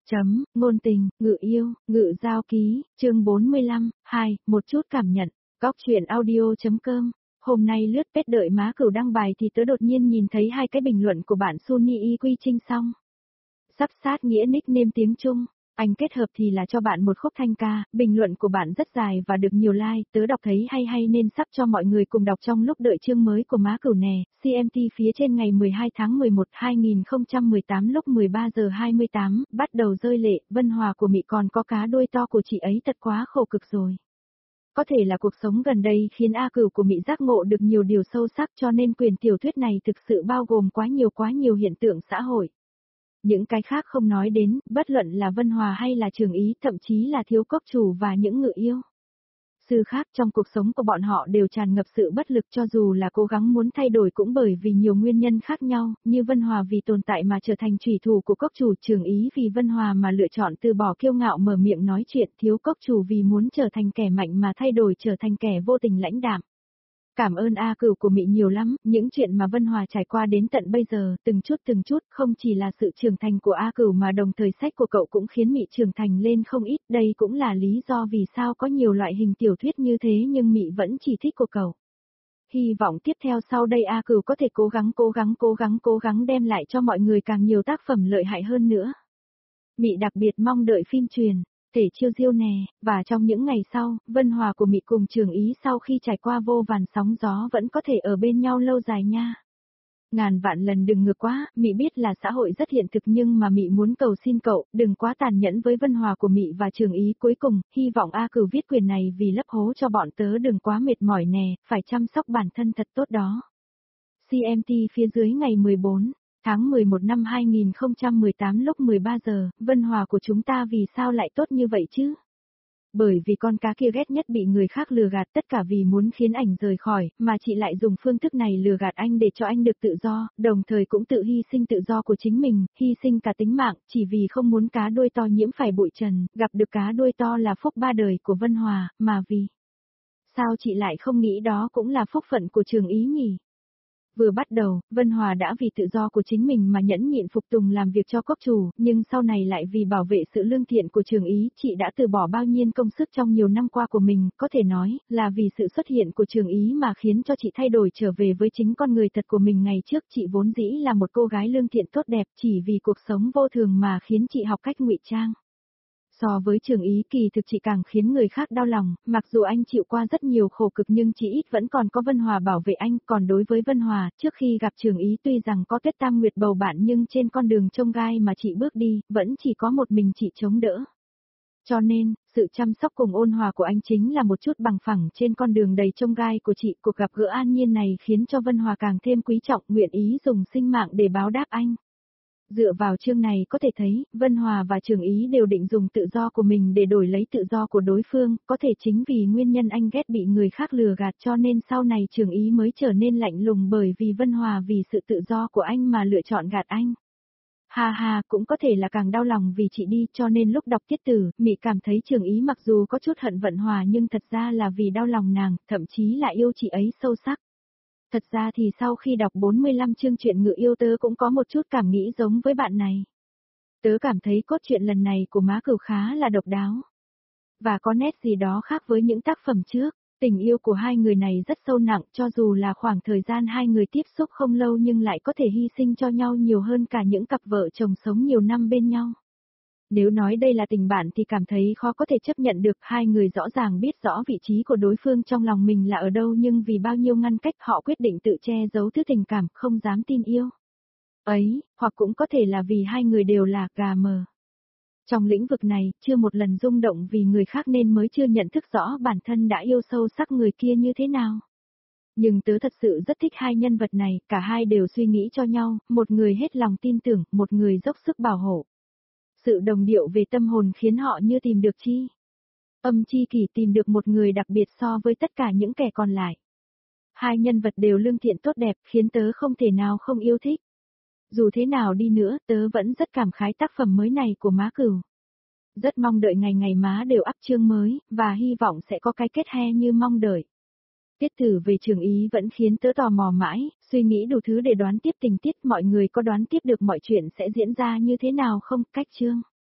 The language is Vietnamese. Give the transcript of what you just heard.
Ngôn tình, ngự yêu, ngự giao ký, chương 45, 2, một chút cảm nhận, góc chuyện audio.com. Hôm nay lướt page đợi má cửu đăng bài thì tớ đột nhiên nhìn thấy hai cái bình luận của bạn Sunny Y Quy Trinh xong. Sắp sát nghĩa nickname tiếng Trung, anh kết hợp thì là cho bạn một khúc thanh ca, bình luận của bạn rất dài và được nhiều like, tớ đọc thấy hay nên sắp cho mọi người cùng đọc trong lúc đợi chương mới của má cửu nè. CMT phía trên ngày 12 tháng 11, 2018 lúc 13 giờ 28, bắt đầu rơi lệ, Vân Hòa của Mị còn có cá đuôi to của chị ấy thật quá khổ cực rồi. Có thể là cuộc sống gần đây khiến A Cửu của Mị giác ngộ được nhiều điều sâu sắc cho nên quyển tiểu thuyết này thực sự bao gồm quá nhiều hiện tượng xã hội. Những cái khác không nói đến, bất luận là Vân Hòa hay là Trường Ý, thậm chí là Thiếu Cốc Chủ và những ngự yêu sư khác trong cuộc sống của bọn họ đều tràn ngập sự bất lực cho dù là cố gắng muốn thay đổi cũng bởi vì nhiều nguyên nhân khác nhau, như Vân Hòa vì tồn tại mà trở thành trùy thủ của Cốc Chủ, Trường Ý vì Vân Hòa mà lựa chọn từ bỏ kiêu ngạo mở miệng nói chuyện, Thiếu Cốc Chủ vì muốn trở thành kẻ mạnh mà thay đổi trở thành kẻ vô tình lãnh đạm. Cảm ơn A Cửu của Mị nhiều lắm, những chuyện mà Vân Hòa trải qua đến tận bây giờ, từng chút, không chỉ là sự trưởng thành của A Cửu mà đồng thời sách của cậu cũng khiến Mị trưởng thành lên không ít, đây cũng là lý do vì sao có nhiều loại hình tiểu thuyết như thế nhưng Mị vẫn chỉ thích của cậu. Hy vọng tiếp theo sau đây A Cửu có thể cố gắng đem lại cho mọi người càng nhiều tác phẩm lợi hại hơn nữa. Mị đặc biệt mong đợi phim truyền Thể Chiêu Diêu nè, và trong những ngày sau, Vân Hòa của Mị cùng Trường Ý sau khi trải qua vô vàn sóng gió vẫn có thể ở bên nhau lâu dài nha. Ngàn vạn lần đừng ngược quá, Mị biết là xã hội rất hiện thực nhưng mà Mị muốn cầu xin cậu, đừng quá tàn nhẫn với Vân Hòa của Mị và Trường Ý. Cuối cùng, hy vọng A Cửu viết quyển này vì lấp hố cho bọn tớ đừng quá mệt mỏi nè, phải chăm sóc bản thân thật tốt đó. CMT phía dưới ngày 14. Tháng 11 năm 2018 lúc 13 giờ, Vân Hòa của chúng ta vì sao lại tốt như vậy chứ? Bởi vì con cá kia ghét nhất bị người khác lừa gạt, tất cả vì muốn khiến ảnh rời khỏi, mà chị lại dùng phương thức này lừa gạt anh để cho anh được tự do, đồng thời cũng tự hy sinh tự do của chính mình, hy sinh cả tính mạng, chỉ vì không muốn cá đuôi to nhiễm phải bụi trần, gặp được cá đuôi to là phúc ba đời của Vân Hòa, mà vì sao chị lại không nghĩ đó cũng là phúc phận của Trường Ý nhỉ? Vừa bắt đầu, Vân Hòa đã vì tự do của chính mình mà nhẫn nhịn phục tùng làm việc cho Cốc Chủ, nhưng sau này lại vì bảo vệ sự lương thiện của Trường Ý, chị đã từ bỏ bao nhiêu công sức trong nhiều năm qua của mình, có thể nói, là vì sự xuất hiện của Trường Ý mà khiến cho chị thay đổi trở về với chính con người thật của mình. Ngày trước chị vốn dĩ là một cô gái lương thiện tốt đẹp, chỉ vì cuộc sống vô thường mà khiến chị học cách ngụy trang. So với Trường Ý kỳ thực chị càng khiến người khác đau lòng, mặc dù anh chịu qua rất nhiều khổ cực nhưng chỉ ít vẫn còn có Vân Hòa bảo vệ anh, còn đối với Vân Hòa, trước khi gặp Trường Ý tuy rằng có Tuyết Tam Nguyệt bầu bạn nhưng trên con đường chông gai mà chị bước đi, vẫn chỉ có một mình chị chống đỡ. Cho nên, sự chăm sóc cùng ôn hòa của anh chính là một chút bằng phẳng trên con đường đầy chông gai của chị. Cuộc gặp gỡ an nhiên này khiến cho Vân Hòa càng thêm quý trọng, nguyện ý dùng sinh mạng để báo đáp anh. Dựa vào chương này có thể thấy, Vân Hòa và Trường Ý đều định dùng tự do của mình để đổi lấy tự do của đối phương, có thể chính vì nguyên nhân anh ghét bị người khác lừa gạt cho nên sau này Trường Ý mới trở nên lạnh lùng bởi vì Vân Hòa vì sự tự do của anh mà lựa chọn gạt anh. Ha, cũng có thể là càng đau lòng vì chị đi cho nên lúc đọc tiết tử, Mị cảm thấy Trường Ý mặc dù có chút hận Vân Hòa nhưng thật ra là vì đau lòng nàng, thậm chí là yêu chị ấy sâu sắc. Thật ra thì sau khi đọc 45 chương truyện Ngự Yêu tớ cũng có một chút cảm nghĩ giống với bạn này. Tớ cảm thấy cốt truyện lần này của má Cửu khá là độc đáo. Và có nét gì đó khác với những tác phẩm trước. Tình yêu của hai người này rất sâu nặng cho dù là khoảng thời gian hai người tiếp xúc không lâu nhưng lại có thể hy sinh cho nhau nhiều hơn cả những cặp vợ chồng sống nhiều năm bên nhau. Nếu nói đây là tình bạn thì cảm thấy khó có thể chấp nhận được, hai người rõ ràng biết rõ vị trí của đối phương trong lòng mình là ở đâu nhưng vì bao nhiêu ngăn cách họ quyết định tự che giấu thứ tình cảm, không dám tin yêu ấy, hoặc cũng có thể là vì hai người đều là gà mờ. Trong lĩnh vực này, chưa một lần rung động vì người khác nên mới chưa nhận thức rõ bản thân đã yêu sâu sắc người kia như thế nào. Nhưng tớ thật sự rất thích hai nhân vật này, cả hai đều suy nghĩ cho nhau, một người hết lòng tin tưởng, một người dốc sức bảo hộ. Sự đồng điệu về tâm hồn khiến họ như tìm được âm chi kỷ tìm được một người đặc biệt so với tất cả những kẻ còn lại. Hai nhân vật đều lương thiện tốt đẹp khiến tớ không thể nào không yêu thích. Dù thế nào đi nữa, tớ vẫn rất cảm khái tác phẩm mới này của má Cửu. Rất mong đợi ngày má đều up chương mới, và hy vọng sẽ có cái kết he như mong đợi. Tiết tử về Trường Ý vẫn khiến tớ tò mò mãi, suy nghĩ đủ thứ để đoán tiếp tình tiết, mọi người có đoán tiếp được mọi chuyện sẽ diễn ra như thế nào không? Cách chương